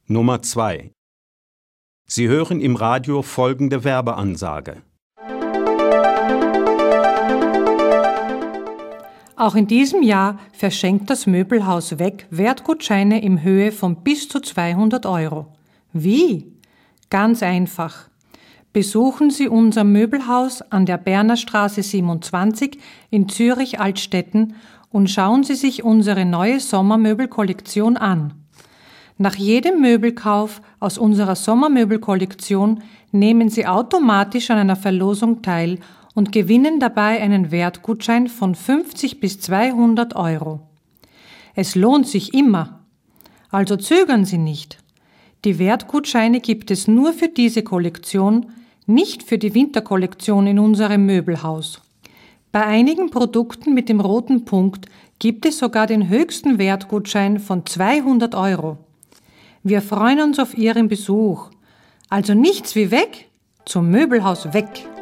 Nummer 2. Sie hören im Radio folgende Werbeansage. Auch in diesem Jahr verschenkt das Möbelhaus Weg Wertgutscheine in Höhe von bis zu 200 €. Wie? Ganz einfach. Besuchen Sie unser Möbelhaus an der Berner Straße 27 in Zürich-Altstetten und schauen Sie sich unsere neue Sommermöbelkollektion an. Nach jedem Möbelkauf aus unserer Sommermöbelkollektion nehmen Sie automatisch an einer Verlosung teil und gewinnen dabei einen Wertgutschein von 50 bis 200 €. Es lohnt sich immer. Also zögern Sie nicht. Die Wertgutscheine gibt es nur für diese Kollektion, nicht für die Winterkollektion in unserem Möbelhaus. Bei einigen Produkten mit dem roten Punkt gibt es sogar den höchsten Wertgutschein von 200 €. Wir freuen uns auf Ihren Besuch. Also nichts wie weg, zum Möbelhaus Weg.